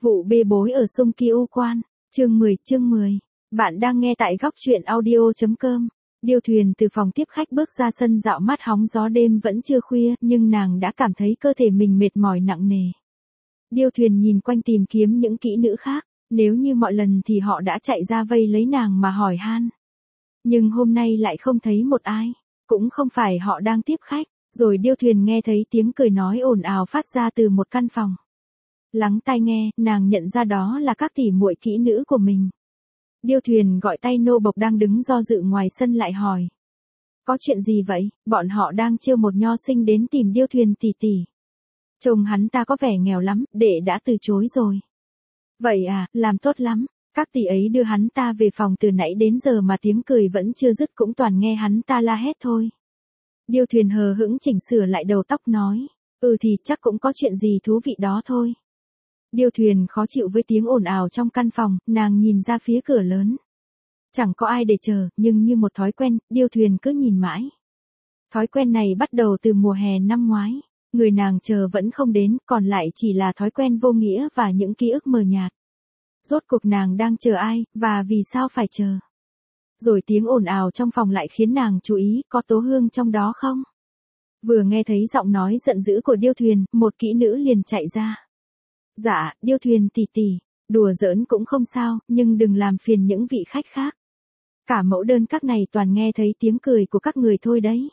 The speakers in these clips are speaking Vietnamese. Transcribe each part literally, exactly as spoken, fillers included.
Vụ bê bối ở Sung Kiêu Quan, chương mười, chương mười. Bạn đang nghe tại góc truyện audio.com. Điêu Thuyền từ phòng tiếp khách bước ra sân dạo mát hóng gió, đêm vẫn chưa khuya, nhưng nàng đã cảm thấy cơ thể mình mệt mỏi nặng nề. Điêu Thuyền nhìn quanh tìm kiếm những kỹ nữ khác, nếu như mọi lần thì họ đã chạy ra vây lấy nàng mà hỏi han. Nhưng hôm nay lại không thấy một ai, cũng không phải họ đang tiếp khách, rồi Điêu Thuyền nghe thấy tiếng cười nói ồn ào phát ra từ một căn phòng. Lắng tai nghe, nàng nhận ra đó là các tỷ muội kỹ nữ của mình. Điêu Thuyền gọi tay nô bộc đang đứng do dự ngoài sân lại hỏi. Có chuyện gì vậy? Bọn họ đang chiêu một nho sinh đến tìm Điêu Thuyền tỷ tỷ. Chồng hắn ta có vẻ nghèo lắm, đệ đã từ chối rồi. Vậy à, làm tốt lắm. Các tỷ ấy đưa hắn ta về phòng từ nãy đến giờ mà tiếng cười vẫn chưa dứt, cũng toàn nghe hắn ta la hét thôi. Điêu Thuyền hờ hững chỉnh sửa lại đầu tóc nói. Ừ thì chắc cũng có chuyện gì thú vị đó thôi. Điêu Thuyền khó chịu với tiếng ồn ào trong căn phòng, nàng nhìn ra phía cửa lớn. Chẳng có ai để chờ, nhưng như một thói quen, Điêu Thuyền cứ nhìn mãi. Thói quen này bắt đầu từ mùa hè năm ngoái. Người nàng chờ vẫn không đến, còn lại chỉ là thói quen vô nghĩa và những ký ức mờ nhạt. Rốt cuộc nàng đang chờ ai, và vì sao phải chờ? Rồi tiếng ồn ào trong phòng lại khiến nàng chú ý, có Tố Hương trong đó không? Vừa nghe thấy giọng nói giận dữ của Điêu Thuyền, một kỹ nữ liền chạy ra. Dạ, Điêu Thuyền tỷ tỷ, đùa giỡn cũng không sao, nhưng đừng làm phiền những vị khách khác. Cả mẫu đơn các này toàn nghe thấy tiếng cười của các người thôi đấy.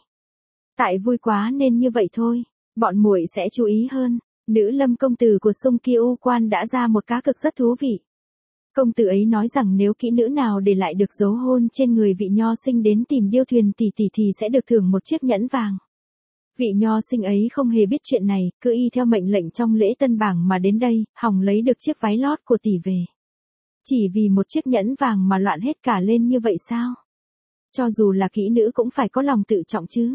Tại vui quá nên như vậy thôi, bọn muội sẽ chú ý hơn. Nữ lâm công tử của Sung Kiêu Quan đã ra một cá cực rất thú vị. Công tử ấy nói rằng nếu kỹ nữ nào để lại được dấu hôn trên người vị nho sinh đến tìm Điêu Thuyền tỷ tỷ thì sẽ được thưởng một chiếc nhẫn vàng. Vị nho sinh ấy không hề biết chuyện này, cứ y theo mệnh lệnh trong lễ tân bảng mà đến đây, hòng lấy được chiếc váy lót của tỷ về. Chỉ vì một chiếc nhẫn vàng mà loạn hết cả lên như vậy sao? Cho dù là kỹ nữ cũng phải có lòng tự trọng chứ.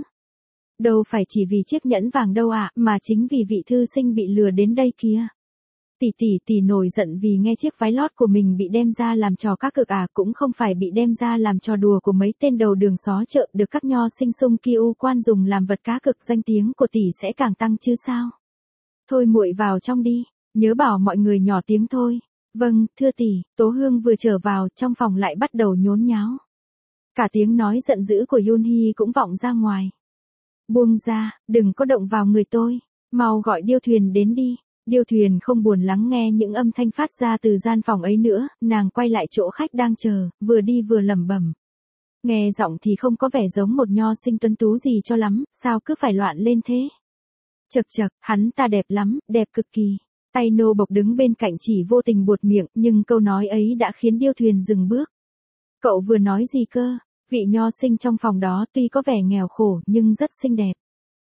Đâu phải chỉ vì chiếc nhẫn vàng đâu ạ, à, mà chính vì vị thư sinh bị lừa đến đây kia. Tỷ tỷ tỷ nổi giận vì nghe chiếc váy lót của mình bị đem ra làm trò các cực à, cũng không phải bị đem ra làm trò đùa của mấy tên đầu đường xó chợ, được các nho sinh Sung Kiêu Quan dùng làm vật cá cực, danh tiếng của tỷ sẽ càng tăng chứ sao. Thôi muội vào trong đi, nhớ bảo mọi người nhỏ tiếng thôi. Vâng, thưa tỷ. Tố Hương vừa trở vào, trong phòng lại bắt đầu nhốn nháo. Cả tiếng nói giận dữ của Yun Hee cũng vọng ra ngoài. Buông ra, đừng có động vào người tôi, mau gọi Điêu Thuyền đến đi. Điêu Thuyền không buồn lắng nghe những âm thanh phát ra từ gian phòng ấy nữa, nàng quay lại chỗ khách đang chờ, vừa đi vừa lẩm bẩm. Nghe giọng thì không có vẻ giống một nho sinh tuấn tú gì cho lắm, sao cứ phải loạn lên thế? Chậc chậc, hắn ta đẹp lắm, đẹp cực kỳ. Tay nô bộc đứng bên cạnh chỉ vô tình buột miệng, nhưng câu nói ấy đã khiến Điêu Thuyền dừng bước. Cậu vừa nói gì cơ? Vị nho sinh trong phòng đó tuy có vẻ nghèo khổ nhưng rất xinh đẹp.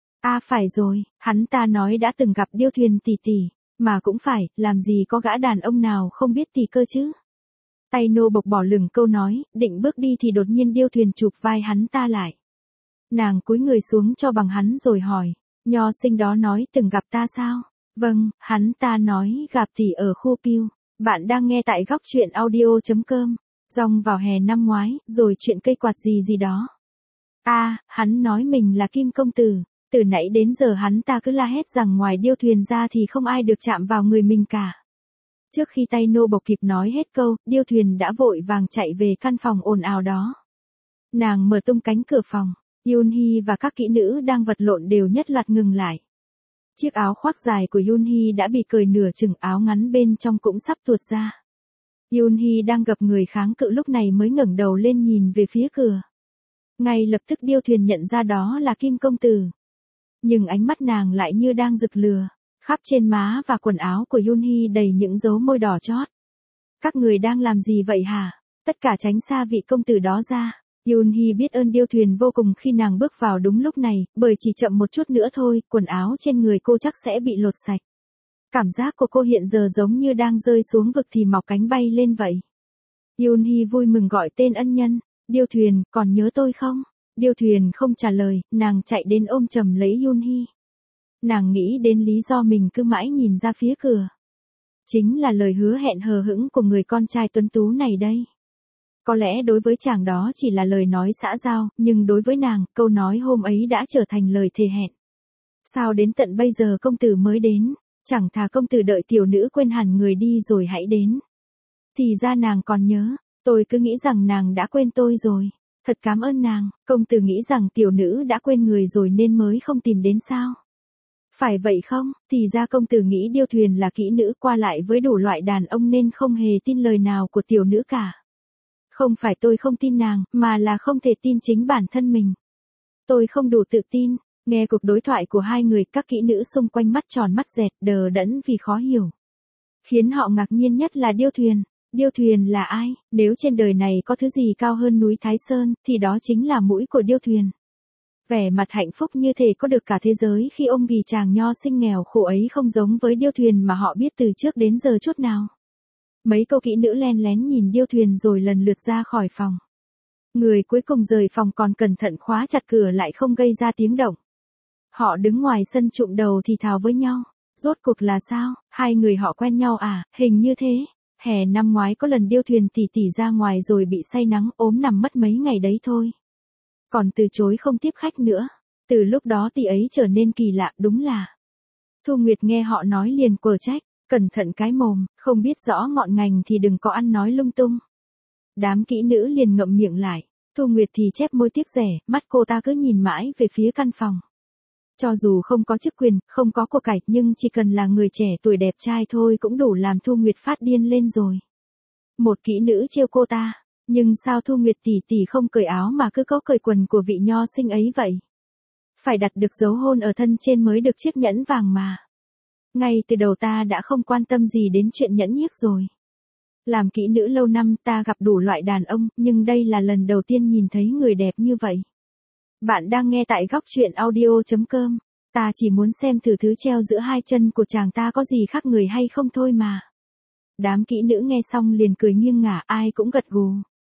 À phải rồi, hắn ta nói đã từng gặp Điêu Thuyền tỷ tỷ, mà cũng phải, làm gì có gã đàn ông nào không biết tỷ cơ chứ. Tay nô bộc bỏ lửng câu nói, định bước đi thì đột nhiên Điêu Thuyền chụp vai hắn ta lại. Nàng cúi người xuống cho bằng hắn rồi hỏi, nho sinh đó nói từng gặp ta sao? Vâng, hắn ta nói gặp tỷ ở khu Piu. Bạn đang nghe tại góc truyện audio.com. Dòng vào hè năm ngoái, rồi chuyện cây quạt gì gì đó. À, hắn nói mình là Kim công tử. Từ nãy đến giờ hắn ta cứ la hét rằng ngoài Điêu Thuyền ra thì không ai được chạm vào người mình cả. Trước khi tay nô bộc kịp nói hết câu, Điêu Thuyền đã vội vàng chạy về căn phòng ồn ào đó. Nàng mở tung cánh cửa phòng, Yun Hee và các kỹ nữ đang vật lộn đều nhất loạt ngừng lại. Chiếc áo khoác dài của Yun Hee đã bị cởi nửa chừng, áo ngắn bên trong cũng sắp tuột ra. Yun Hee đang gặp người kháng cự lúc này mới ngẩng đầu lên nhìn về phía cửa. Ngay lập tức Điêu Thuyền nhận ra đó là Kim công tử. Nhưng ánh mắt nàng lại như đang rực lừa, khắp trên má và quần áo của Yun Hee đầy những dấu môi đỏ chót. Các người đang làm gì vậy hả? Tất cả tránh xa vị công tử đó ra. Yun Hee biết ơn Điêu Thuyền vô cùng khi nàng bước vào đúng lúc này, bởi chỉ chậm một chút nữa thôi, quần áo trên người cô chắc sẽ bị lột sạch. Cảm giác của cô hiện giờ giống như đang rơi xuống vực thì mọc cánh bay lên vậy. Yun Hee vui mừng gọi tên ân nhân, Điêu Thuyền, còn nhớ tôi không? Điêu Thuyền không trả lời, nàng chạy đến ôm chầm lấy Yun Hee. Nàng nghĩ đến lý do mình cứ mãi nhìn ra phía cửa. Chính là lời hứa hẹn hờ hững của người con trai tuấn tú này đây. Có lẽ đối với chàng đó chỉ là lời nói xã giao, nhưng đối với nàng, câu nói hôm ấy đã trở thành lời thề hẹn. Sao đến tận bây giờ công tử mới đến? Chẳng thà công tử đợi tiểu nữ quên hẳn người đi rồi hãy đến. Thì ra nàng còn nhớ, tôi cứ nghĩ rằng nàng đã quên tôi rồi. Thật cảm ơn nàng, công tử nghĩ rằng tiểu nữ đã quên người rồi nên mới không tìm đến sao? Phải vậy không? Thì ra công tử nghĩ Điêu Thuyền là kỹ nữ qua lại với đủ loại đàn ông nên không hề tin lời nào của tiểu nữ cả. Không phải tôi không tin nàng, mà là không thể tin chính bản thân mình. Tôi không đủ tự tin. Nghe cuộc đối thoại của hai người, các kỹ nữ xung quanh mắt tròn mắt dẹt, đờ đẫn vì khó hiểu. Khiến họ ngạc nhiên nhất là Điêu Thuyền. Điêu Thuyền là ai? Nếu trên đời này có thứ gì cao hơn núi Thái Sơn, thì đó chính là mũi của Điêu Thuyền. Vẻ mặt hạnh phúc như thể có được cả thế giới khi ôm ghì chàng nho sinh nghèo khổ ấy không giống với Điêu Thuyền mà họ biết từ trước đến giờ chút nào. Mấy cô kỹ nữ len lén nhìn Điêu Thuyền rồi lần lượt ra khỏi phòng. Người cuối cùng rời phòng còn cẩn thận khóa chặt cửa lại không gây ra tiếng động. Họ đứng ngoài sân chụm đầu thì thào với nhau. Rốt cuộc là sao? Hai người họ quen nhau à? Hình như thế. Hè năm ngoái có lần Điêu Thuyền tỉ tỉ ra ngoài rồi bị say nắng ốm nằm mất mấy ngày đấy thôi. Còn từ chối không tiếp khách nữa. Từ lúc đó tỷ ấy trở nên kỳ lạ, đúng là. Thu Nguyệt nghe họ nói liền quở trách. Cẩn thận cái mồm, không biết rõ ngọn ngành thì đừng có ăn nói lung tung. Đám kỹ nữ liền ngậm miệng lại. Thu Nguyệt thì chép môi tiếc rẻ, mắt cô ta cứ nhìn mãi về phía căn phòng. Cho dù không có chức quyền, không có của cải, nhưng chỉ cần là người trẻ tuổi đẹp trai thôi cũng đủ làm Thu Nguyệt phát điên lên rồi. Một kỹ nữ trêu cô ta, nhưng sao Thu Nguyệt tỷ tỷ không cởi áo mà cứ có cởi quần của vị nho sinh ấy vậy? Phải đặt được dấu hôn ở thân trên mới được chiếc nhẫn vàng mà. Ngay từ đầu ta đã không quan tâm gì đến chuyện nhẫn nhiếc rồi. Làm kỹ nữ lâu năm ta gặp đủ loại đàn ông, nhưng đây là lần đầu tiên nhìn thấy người đẹp như vậy. Bạn đang nghe tại góc truyện audio chấm com. Ta chỉ muốn xem thử thứ treo giữa hai chân của chàng ta có gì khác người hay không thôi mà. Đám kỹ nữ nghe xong liền cười nghiêng ngả, ai cũng gật gù.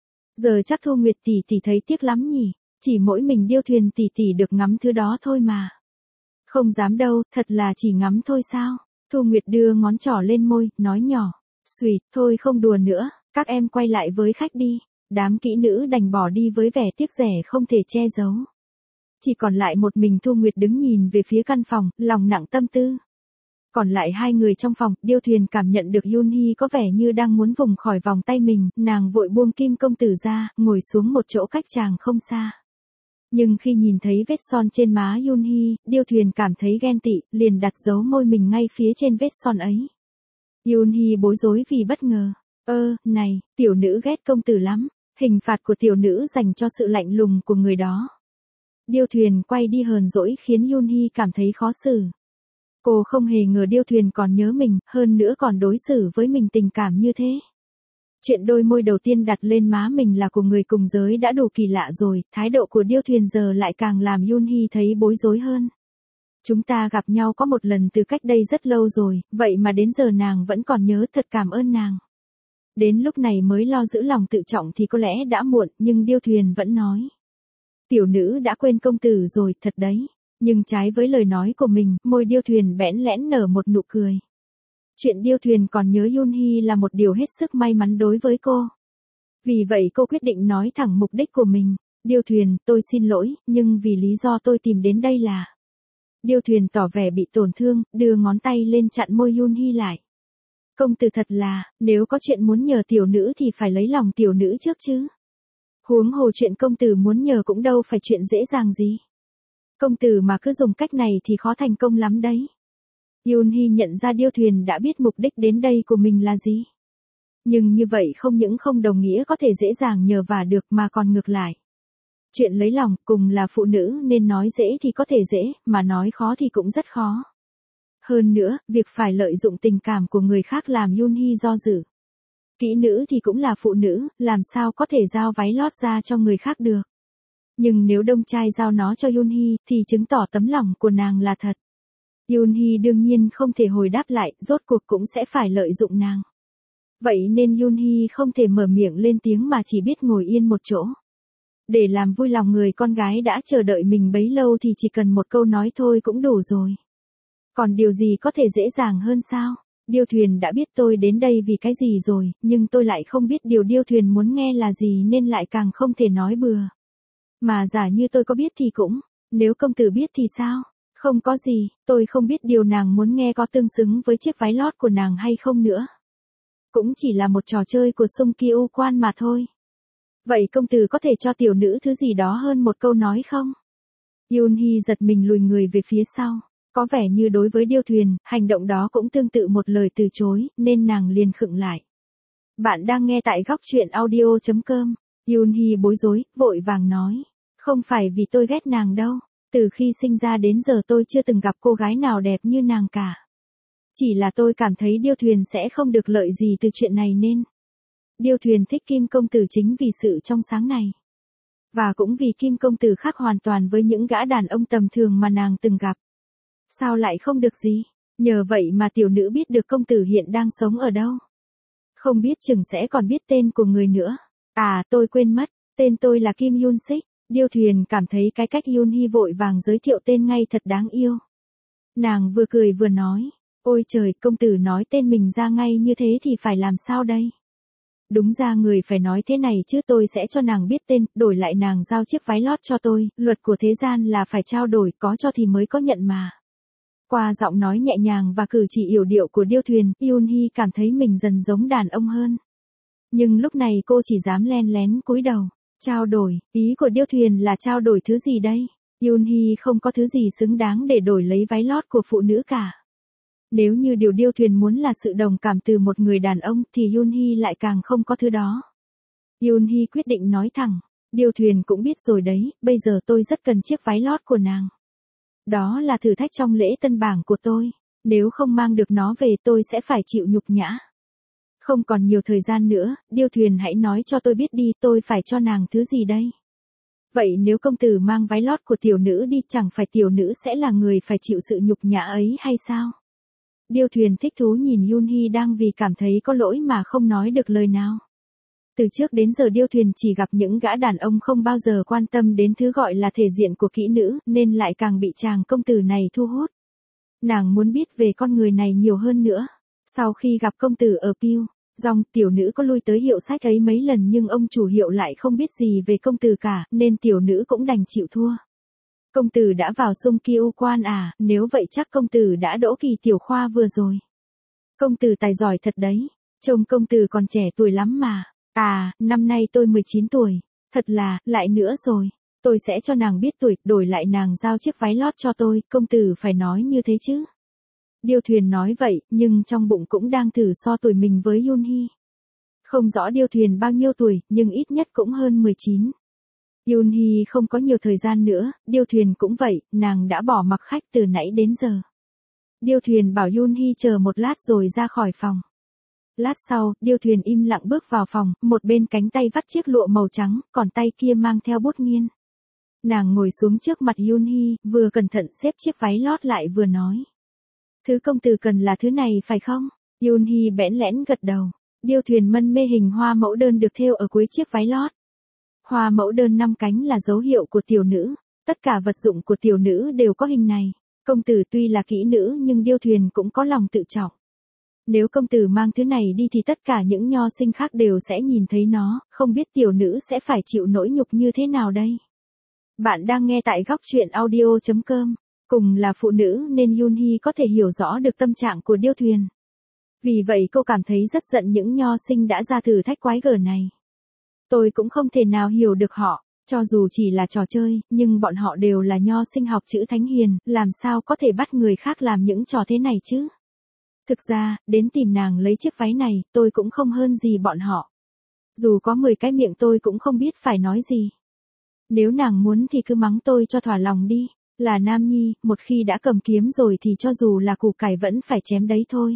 Giờ chắc Thu Nguyệt tỷ tỷ thấy tiếc lắm nhỉ, chỉ mỗi mình Điêu Thuyền tỷ tỷ được ngắm thứ đó thôi mà. Không dám đâu, thật là chỉ ngắm thôi sao? Thu Nguyệt đưa ngón trỏ lên môi, nói nhỏ. Xùi, thôi không đùa nữa, các em quay lại với khách đi. Đám kỹ nữ đành bỏ đi với vẻ tiếc rẻ không thể che giấu. Chỉ còn lại một mình Thu Nguyệt đứng nhìn về phía căn phòng, lòng nặng tâm tư. Còn lại hai người trong phòng, Điêu Thuyền cảm nhận được Yoon Hee có vẻ như đang muốn vùng khỏi vòng tay mình, nàng vội buông kim công tử ra, ngồi xuống một chỗ cách chàng không xa. Nhưng khi nhìn thấy vết son trên má Yoon Hee, Điêu Thuyền cảm thấy ghen tị, liền đặt dấu môi mình ngay phía trên vết son ấy. Yoon Hee bối rối vì bất ngờ. Ơ, này, tiểu nữ ghét công tử lắm. Hình phạt của tiểu nữ dành cho sự lạnh lùng của người đó. Điêu Thuyền quay đi hờn dỗi khiến Yoon Hee cảm thấy khó xử. Cô không hề ngờ Điêu Thuyền còn nhớ mình, hơn nữa còn đối xử với mình tình cảm như thế. Chuyện đôi môi đầu tiên đặt lên má mình là của người cùng giới đã đủ kỳ lạ rồi, thái độ của Điêu Thuyền giờ lại càng làm Yoon Hee thấy bối rối hơn. Chúng ta gặp nhau có một lần từ cách đây rất lâu rồi, vậy mà đến giờ nàng vẫn còn nhớ, thật cảm ơn nàng. Đến lúc này mới lo giữ lòng tự trọng thì có lẽ đã muộn, nhưng Điêu Thuyền vẫn nói. Tiểu nữ đã quên công tử rồi, thật đấy. Nhưng trái với lời nói của mình, môi Điêu Thuyền bẽn lẽn nở một nụ cười. Chuyện Điêu Thuyền còn nhớ Yoon Hee là một điều hết sức may mắn đối với cô. Vì vậy cô quyết định nói thẳng mục đích của mình. Điêu Thuyền, tôi xin lỗi, nhưng vì lý do tôi tìm đến đây là... Điêu Thuyền tỏ vẻ bị tổn thương, đưa ngón tay lên chặn môi Yoon Hee lại. Công tử thật là, nếu có chuyện muốn nhờ tiểu nữ thì phải lấy lòng tiểu nữ trước chứ. Huống hồ chuyện công tử muốn nhờ cũng đâu phải chuyện dễ dàng gì. Công tử mà cứ dùng cách này thì khó thành công lắm đấy. Yoon Hee nhận ra Điêu Thuyền đã biết mục đích đến đây của mình là gì. Nhưng như vậy không những không đồng nghĩa có thể dễ dàng nhờ vả được mà còn ngược lại. Chuyện lấy lòng cùng là phụ nữ nên nói dễ thì có thể dễ, mà nói khó thì cũng rất khó. Hơn nữa, việc phải lợi dụng tình cảm của người khác làm Yoon Hee do dự. Kỹ nữ thì cũng là phụ nữ, làm sao có thể giao váy lót ra cho người khác được. Nhưng nếu đông trai giao nó cho Yoon Hee thì chứng tỏ tấm lòng của nàng là thật. Yoon Hee đương nhiên không thể hồi đáp lại, rốt cuộc cũng sẽ phải lợi dụng nàng. Vậy nên Yoon Hee không thể mở miệng lên tiếng mà chỉ biết ngồi yên một chỗ. Để làm vui lòng người con gái đã chờ đợi mình bấy lâu thì chỉ cần một câu nói thôi cũng đủ rồi. Còn điều gì có thể dễ dàng hơn sao? Điêu Thuyền đã biết tôi đến đây vì cái gì rồi, nhưng tôi lại không biết điều Điêu Thuyền muốn nghe là gì nên lại càng không thể nói bừa. Mà giả như tôi có biết thì cũng, nếu công tử biết thì sao? Không có gì, tôi không biết điều nàng muốn nghe có tương xứng với chiếc váy lót của nàng hay không nữa. Cũng chỉ là một trò chơi của Sung Kyu Kwan mà thôi. Vậy công tử có thể cho tiểu nữ thứ gì đó hơn một câu nói không? Yoon Hee giật mình lùi người về phía sau. Có vẻ như đối với Điêu Thuyền, hành động đó cũng tương tự một lời từ chối, nên nàng liền khựng lại. Bạn đang nghe tại góc truyện audio chấm com. Yoon Hee bối rối, vội vàng nói. Không phải vì tôi ghét nàng đâu. Từ khi sinh ra đến giờ tôi chưa từng gặp cô gái nào đẹp như nàng cả. Chỉ là tôi cảm thấy Điêu Thuyền sẽ không được lợi gì từ chuyện này nên. Điêu Thuyền thích Kim công tử chính vì sự trong sáng này. Và cũng vì Kim công tử khác hoàn toàn với những gã đàn ông tầm thường mà nàng từng gặp. Sao lại không được gì? Nhờ vậy mà tiểu nữ biết được công tử hiện đang sống ở đâu. Không biết chừng sẽ còn biết tên của người nữa. À, tôi quên mất, tên tôi là Kim Yoon Sik. Điêu Thuyền cảm thấy cái cách Yoon Hee vội vàng giới thiệu tên ngay thật đáng yêu. Nàng vừa cười vừa nói, ôi trời, công tử nói tên mình ra ngay như thế thì phải làm sao đây? Đúng ra người phải nói thế này chứ, tôi sẽ cho nàng biết tên, đổi lại nàng giao chiếc váy lót cho tôi, luật của thế gian là phải trao đổi, có cho thì mới có nhận mà. Qua giọng nói nhẹ nhàng và cử chỉ yểu điệu của Điêu Thuyền, Yoon Hee cảm thấy mình dần giống đàn ông hơn. Nhưng lúc này cô chỉ dám len lén cúi đầu. Trao đổi, ý của Điêu Thuyền là trao đổi thứ gì đây? Yoon Hee không có thứ gì xứng đáng để đổi lấy váy lót của phụ nữ cả. Nếu như điều Điêu Thuyền muốn là sự đồng cảm từ một người đàn ông thì Yoon Hee lại càng không có thứ đó. Yoon Hee quyết định nói thẳng, Điêu Thuyền cũng biết rồi đấy, bây giờ tôi rất cần chiếc váy lót của nàng. Đó là thử thách trong lễ tân bảng của tôi, nếu không mang được nó về tôi sẽ phải chịu nhục nhã. Không còn nhiều thời gian nữa, Điêu Thuyền hãy nói cho tôi biết đi, tôi phải cho nàng thứ gì đây? Vậy nếu công tử mang váy lót của tiểu nữ đi, chẳng phải tiểu nữ sẽ là người phải chịu sự nhục nhã ấy hay sao? Điêu Thuyền thích thú nhìn Yoon Hee đang vì cảm thấy có lỗi mà không nói được lời nào. Từ trước đến giờ Điêu Thuyền chỉ gặp những gã đàn ông không bao giờ quan tâm đến thứ gọi là thể diện của kỹ nữ, nên lại càng bị chàng công tử này thu hút. Nàng muốn biết về con người này nhiều hơn nữa. Sau khi gặp công tử ở Pyeong Dong, tiểu nữ có lui tới hiệu sách ấy mấy lần nhưng ông chủ hiệu lại không biết gì về công tử cả, nên tiểu nữ cũng đành chịu thua. Công tử đã vào Sung Kyu Kwan à, nếu vậy chắc công tử đã đỗ kỳ tiểu khoa vừa rồi. Công tử tài giỏi thật đấy, trông công tử còn trẻ tuổi lắm mà. À, năm nay tôi mười chín tuổi, thật là, lại nữa rồi. Tôi sẽ cho nàng biết tuổi, đổi lại nàng giao chiếc váy lót cho tôi, công tử phải nói như thế chứ. Điêu Thuyền nói vậy, nhưng trong bụng cũng đang thử so tuổi mình với Yoon Hee. Không rõ Điêu Thuyền bao nhiêu tuổi, nhưng ít nhất cũng hơn mười chín. Yoon Hee không có nhiều thời gian nữa, Điêu Thuyền cũng vậy, nàng đã bỏ mặc khách từ nãy đến giờ. Điêu Thuyền bảo Yoon Hee chờ một lát rồi ra khỏi phòng. Lát sau, Điêu Thuyền im lặng bước vào phòng, một bên cánh tay vắt chiếc lụa màu trắng, còn tay kia mang theo bút nghiên. Nàng ngồi xuống trước mặt Yoon Hee, vừa cẩn thận xếp chiếc váy lót lại vừa nói. Thứ công tử cần là thứ này phải không? Yoon Hee bẽn lẽn gật đầu. Điêu Thuyền mân mê hình hoa mẫu đơn được thêu ở cuối chiếc váy lót. Hoa mẫu đơn năm cánh là dấu hiệu của tiểu nữ, tất cả vật dụng của tiểu nữ đều có hình này. Công tử tuy là kỹ nữ nhưng Điêu Thuyền cũng có lòng tự trọng. Nếu công tử mang thứ này đi thì tất cả những nho sinh khác đều sẽ nhìn thấy nó, không biết tiểu nữ sẽ phải chịu nỗi nhục như thế nào đây. Bạn đang nghe tại góc truyện audio chấm com. Cùng là phụ nữ nên Yoon Hee có thể hiểu rõ được tâm trạng của Điêu Thuyền. Vì vậy cô cảm thấy rất giận những nho sinh đã ra thử thách quái gở này. Tôi cũng không thể nào hiểu được họ, cho dù chỉ là trò chơi, nhưng bọn họ đều là nho sinh học chữ thánh hiền, làm sao có thể bắt người khác làm những trò thế này chứ? Thực ra, đến tìm nàng lấy chiếc váy này, tôi cũng không hơn gì bọn họ. Dù có mười cái miệng tôi cũng không biết phải nói gì. Nếu nàng muốn thì cứ mắng tôi cho thỏa lòng đi. Là nam nhi, một khi đã cầm kiếm rồi thì cho dù là củ cải vẫn phải chém đấy thôi.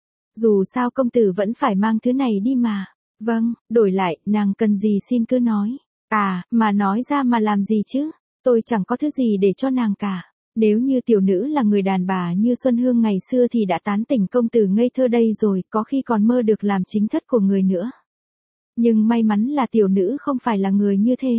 Dù sao công tử vẫn phải mang thứ này đi mà. Vâng, đổi lại, nàng cần gì xin cứ nói. À, mà nói ra mà làm gì chứ? Tôi chẳng có thứ gì để cho nàng cả. Nếu như tiểu nữ là người đàn bà như Xuân Hương ngày xưa thì đã tán tỉnh công tử ngây thơ đây rồi, có khi còn mơ được làm chính thất của người nữa. Nhưng may mắn là tiểu nữ không phải là người như thế.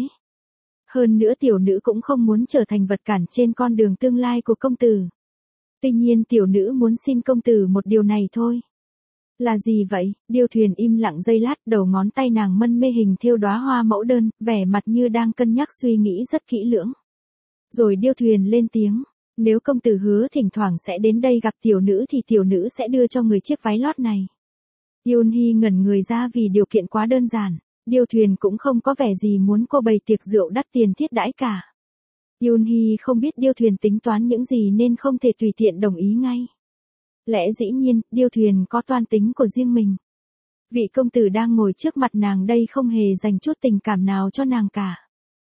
Hơn nữa tiểu nữ cũng không muốn trở thành vật cản trên con đường tương lai của công tử. Tuy nhiên tiểu nữ muốn xin công tử một điều này thôi. Là gì vậy? Điêu Thuyền im lặng giây lát, đầu ngón tay nàng mân mê hình thêu đóa hoa mẫu đơn, vẻ mặt như đang cân nhắc suy nghĩ rất kỹ lưỡng. Rồi Điêu Thuyền lên tiếng, Nếu công tử hứa thỉnh thoảng sẽ đến đây gặp tiểu nữ thì tiểu nữ sẽ đưa cho người chiếc váy lót này. Yoon Hee ngẩn người ra vì điều kiện quá đơn giản. Điêu Thuyền cũng không có vẻ gì muốn cô bày tiệc rượu đắt tiền thiết đãi cả. Yoon Hee không biết Điêu Thuyền tính toán những gì nên không thể tùy tiện đồng ý ngay. Lẽ dĩ nhiên, Điêu Thuyền có toan tính của riêng mình. Vị công tử đang ngồi trước mặt nàng đây không hề dành chút tình cảm nào cho nàng cả.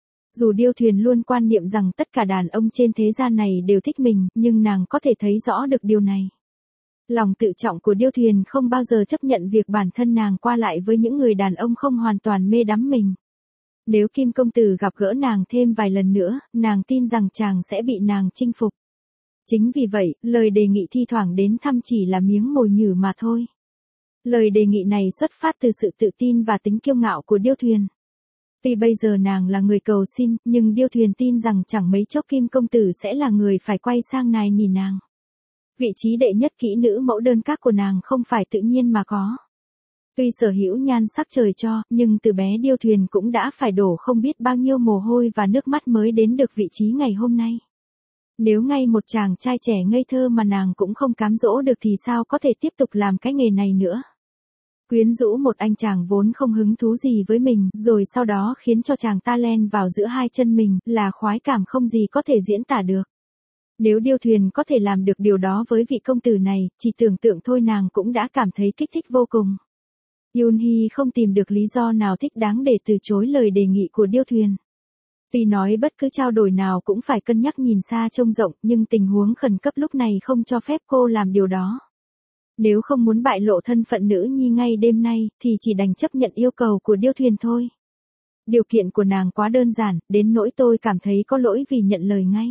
Dù Điêu Thuyền luôn quan niệm rằng tất cả đàn ông trên thế gian này đều thích mình, nhưng nàng có thể thấy rõ được điều này. Lòng tự trọng của Điêu Thuyền không bao giờ chấp nhận việc bản thân nàng qua lại với những người đàn ông không hoàn toàn mê đắm mình. Nếu Kim công tử gặp gỡ nàng thêm vài lần nữa, nàng tin rằng chàng sẽ bị nàng chinh phục. Chính vì vậy, lời đề nghị thi thoảng đến thăm chỉ là miếng mồi nhử mà thôi. Lời đề nghị này xuất phát từ sự tự tin và tính kiêu ngạo của Điêu Thuyền. Tuy bây giờ nàng là người cầu xin, nhưng Điêu Thuyền tin rằng chẳng mấy chốc Kim công tử sẽ là người phải quay sang nài nỉ nàng. Vị trí đệ nhất kỹ nữ mẫu đơn các của nàng không phải tự nhiên mà có. Tuy sở hữu nhan sắc trời cho, nhưng từ bé Điêu Thuyền cũng đã phải đổ không biết bao nhiêu mồ hôi và nước mắt mới đến được vị trí ngày hôm nay. Nếu ngay một chàng trai trẻ ngây thơ mà nàng cũng không cám dỗ được thì sao có thể tiếp tục làm cái nghề này nữa. Quyến rũ một anh chàng vốn không hứng thú gì với mình, rồi sau đó khiến cho chàng ta len vào giữa hai chân mình, là khoái cảm không gì có thể diễn tả được. Nếu Điêu Thuyền có thể làm được điều đó với vị công tử này, chỉ tưởng tượng thôi nàng cũng đã cảm thấy kích thích vô cùng. Yoon Hee không tìm được lý do nào thích đáng để từ chối lời đề nghị của Điêu Thuyền. Tuy nói bất cứ trao đổi nào cũng phải cân nhắc nhìn xa trông rộng, nhưng tình huống khẩn cấp lúc này không cho phép cô làm điều đó. Nếu không muốn bại lộ thân phận nữ nhi ngay đêm nay, thì chỉ đành chấp nhận yêu cầu của Điêu Thuyền thôi. Điều kiện của nàng quá đơn giản, đến nỗi tôi cảm thấy có lỗi vì nhận lời ngay.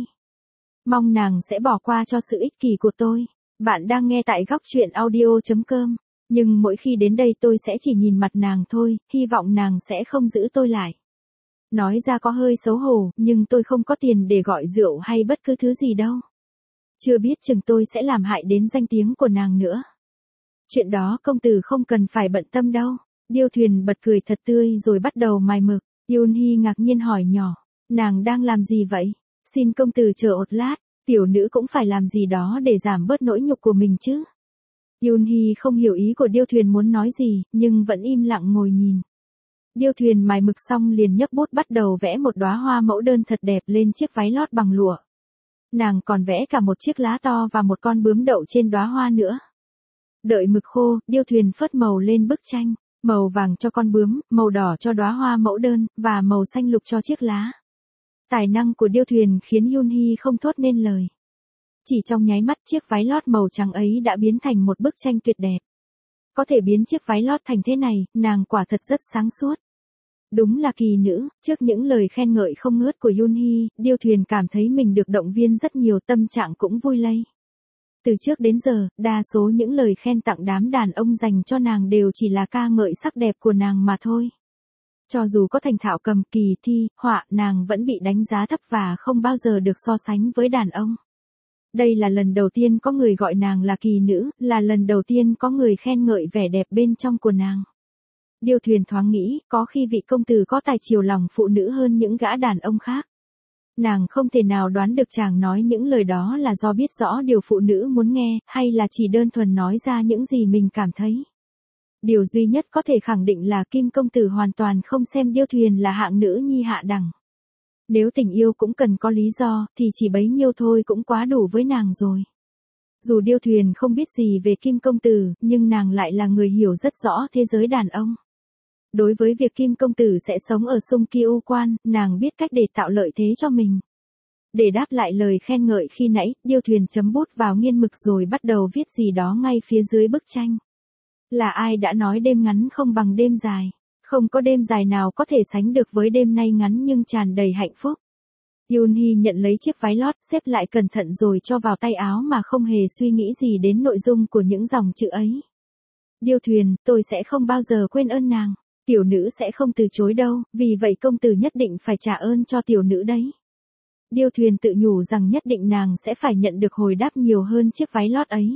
Mong nàng sẽ bỏ qua cho sự ích kỷ của tôi. Bạn đang nghe tại góc truyện audio chấm com. Nhưng mỗi khi đến đây tôi sẽ chỉ nhìn mặt nàng thôi, hy vọng nàng sẽ không giữ tôi lại. Nói ra có hơi xấu hổ, nhưng tôi không có tiền để gọi rượu hay bất cứ thứ gì đâu. Chưa biết chừng tôi sẽ làm hại đến danh tiếng của nàng nữa. Chuyện đó công tử không cần phải bận tâm đâu. Điêu Thuyền bật cười thật tươi rồi bắt đầu mài mực. Yoon Hee ngạc nhiên hỏi nhỏ, nàng đang làm gì vậy? Xin công tử chờ một lát, tiểu nữ cũng phải làm gì đó để giảm bớt nỗi nhục của mình chứ. Yoon Hee không hiểu ý của Điêu Thuyền muốn nói gì, nhưng vẫn im lặng ngồi nhìn. Điêu Thuyền mài mực xong liền nhấc bút bắt đầu vẽ một đóa hoa mẫu đơn thật đẹp lên chiếc váy lót bằng lụa. Nàng còn vẽ cả một chiếc lá to và một con bướm đậu trên đóa hoa nữa. Đợi mực khô, Điêu Thuyền phớt màu lên bức tranh, màu vàng cho con bướm, màu đỏ cho đóa hoa mẫu đơn, và màu xanh lục cho chiếc lá. Tài năng của Điêu Thuyền khiến Yoon Hee không thốt nên lời. Chỉ trong nháy mắt chiếc váy lót màu trắng ấy đã biến thành một bức tranh tuyệt đẹp. Có thể biến chiếc váy lót thành thế này, nàng quả thật rất sáng suốt. Đúng là kỳ nữ. Trước những lời khen ngợi không ngớt của Yoon Hee, Điêu Thuyền cảm thấy mình được động viên rất nhiều, tâm trạng cũng vui lây. Từ trước đến giờ, đa số những lời khen tặng đám đàn ông dành cho nàng đều chỉ là ca ngợi sắc đẹp của nàng mà thôi. Cho dù có thành thạo cầm kỳ thi, họa, nàng vẫn bị đánh giá thấp và không bao giờ được so sánh với đàn ông. Đây là lần đầu tiên có người gọi nàng là kỳ nữ, là lần đầu tiên có người khen ngợi vẻ đẹp bên trong của nàng. Điêu Thuyền thoáng nghĩ, có khi vị công tử có tài chiều lòng phụ nữ hơn những gã đàn ông khác. Nàng không thể nào đoán được chàng nói những lời đó là do biết rõ điều phụ nữ muốn nghe, hay là chỉ đơn thuần nói ra những gì mình cảm thấy. Điều duy nhất có thể khẳng định là Kim công tử hoàn toàn không xem Điêu Thuyền là hạng nữ nhi hạ đẳng. Nếu tình yêu cũng cần có lý do, thì chỉ bấy nhiêu thôi cũng quá đủ với nàng rồi. Dù Điêu Thuyền không biết gì về Kim công tử, nhưng nàng lại là người hiểu rất rõ thế giới đàn ông. Đối với việc Kim công tử sẽ sống ở Sung Kiu Quan, nàng biết cách để tạo lợi thế cho mình. Để đáp lại lời khen ngợi khi nãy, Điêu Thuyền chấm bút vào nghiên mực rồi bắt đầu viết gì đó ngay phía dưới bức tranh. Là ai đã nói đêm ngắn không bằng đêm dài? Không có đêm dài nào có thể sánh được với đêm nay ngắn nhưng tràn đầy hạnh phúc. Yoon Hee nhận lấy chiếc váy lót, xếp lại cẩn thận rồi cho vào tay áo mà không hề suy nghĩ gì đến nội dung của những dòng chữ ấy. Điêu Thuyền, tôi sẽ không bao giờ quên ơn nàng. Tiểu nữ sẽ không từ chối đâu, vì vậy công tử nhất định phải trả ơn cho tiểu nữ đấy. Điêu Thuyền tự nhủ rằng nhất định nàng sẽ phải nhận được hồi đáp nhiều hơn chiếc váy lót ấy.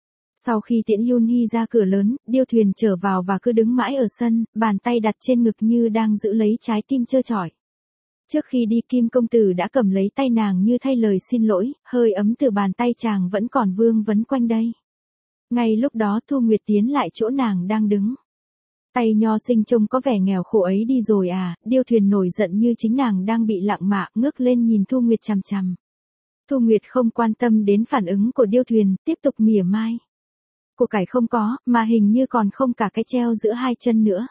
Sau khi tiễn Yoon Hee ra cửa lớn, Điêu Thuyền trở vào và cứ đứng mãi ở sân, bàn tay đặt trên ngực như đang giữ lấy trái tim trơ trọi. Trước khi đi Kim công tử đã cầm lấy tay nàng như thay lời xin lỗi, hơi ấm từ bàn tay chàng vẫn còn vương vấn quanh đây. Ngay lúc đó Thu Nguyệt tiến lại chỗ nàng đang đứng. Tay Nho Sinh trông có vẻ nghèo khổ ấy đi rồi à, Điêu Thuyền nổi giận như chính nàng đang bị lặng mạ, ngước lên nhìn Thu Nguyệt chằm chằm. Thu Nguyệt không quan tâm đến phản ứng của Điêu Thuyền, tiếp tục mỉa mai. Của cải không có, mà hình như còn không cả cái treo giữa hai chân nữa.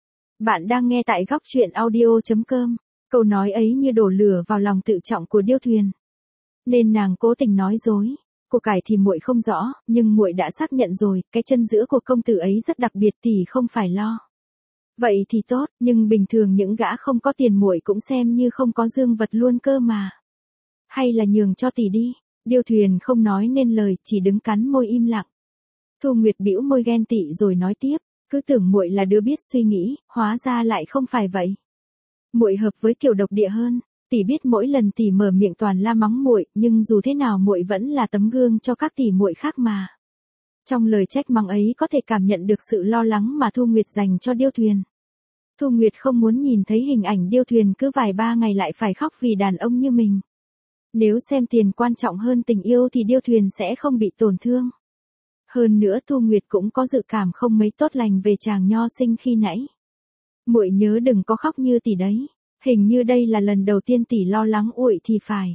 Bạn đang nghe tại góc truyện audio chấm com. Câu nói ấy như đổ lửa vào lòng tự trọng của Điêu Thuyền. Nên nàng cố tình nói dối. Của cải thì muội không rõ, nhưng muội đã xác nhận rồi, cái chân giữa của công tử ấy rất đặc biệt, tỷ không phải lo. Vậy thì tốt, nhưng bình thường những gã không có tiền muội cũng xem như không có dương vật luôn cơ mà. Hay là nhường cho tỷ đi. Điêu Thuyền không nói nên lời, chỉ đứng cắn môi im lặng. Thu Nguyệt bĩu môi ghen tị rồi nói tiếp, cứ tưởng muội là đứa biết suy nghĩ, hóa ra lại không phải vậy. Muội hợp với kiểu độc địa hơn, tỷ biết mỗi lần tỷ mở miệng toàn la mắng muội, nhưng dù thế nào muội vẫn là tấm gương cho các tỷ muội khác mà. Trong lời trách mắng ấy có thể cảm nhận được sự lo lắng mà Thu Nguyệt dành cho Điêu Thuyền. Thu Nguyệt không muốn nhìn thấy hình ảnh Điêu Thuyền cứ vài ba ngày lại phải khóc vì đàn ông như mình. Nếu xem tiền quan trọng hơn tình yêu thì Điêu Thuyền sẽ không bị tổn thương. Hơn nữa Thu Nguyệt cũng có dự cảm không mấy tốt lành về chàng Nho Sinh khi nãy. Muội nhớ đừng có khóc như tỷ đấy, hình như đây là lần đầu tiên tỷ lo lắng uội thì phải.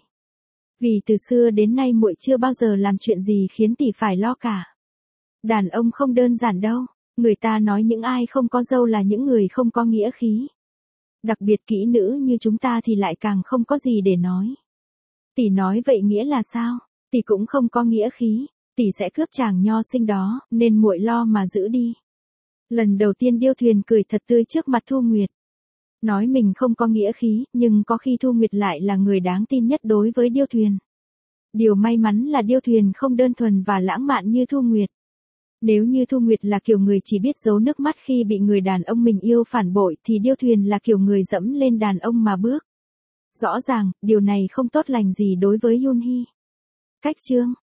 Vì từ xưa đến nay muội chưa bao giờ làm chuyện gì khiến tỷ phải lo cả. Đàn ông không đơn giản đâu, người ta nói những ai không có dâu là những người không có nghĩa khí. Đặc biệt kỹ nữ như chúng ta thì lại càng không có gì để nói. Tỷ nói vậy nghĩa là sao? Tỷ cũng không có nghĩa khí, tỷ sẽ cướp chàng Nho Sinh đó, nên muội lo mà giữ đi. Lần đầu tiên Điêu Thuyền cười thật tươi trước mặt Thu Nguyệt. Nói mình không có nghĩa khí, nhưng có khi Thu Nguyệt lại là người đáng tin nhất đối với Điêu Thuyền. Điều may mắn là Điêu Thuyền không đơn thuần và lãng mạn như Thu Nguyệt. Nếu như Thu Nguyệt là kiểu người chỉ biết giấu nước mắt khi bị người đàn ông mình yêu phản bội thì Điêu Thuyền là kiểu người dẫm lên đàn ông mà bước. Rõ ràng, điều này không tốt lành gì đối với Yoon Hee. Cách chương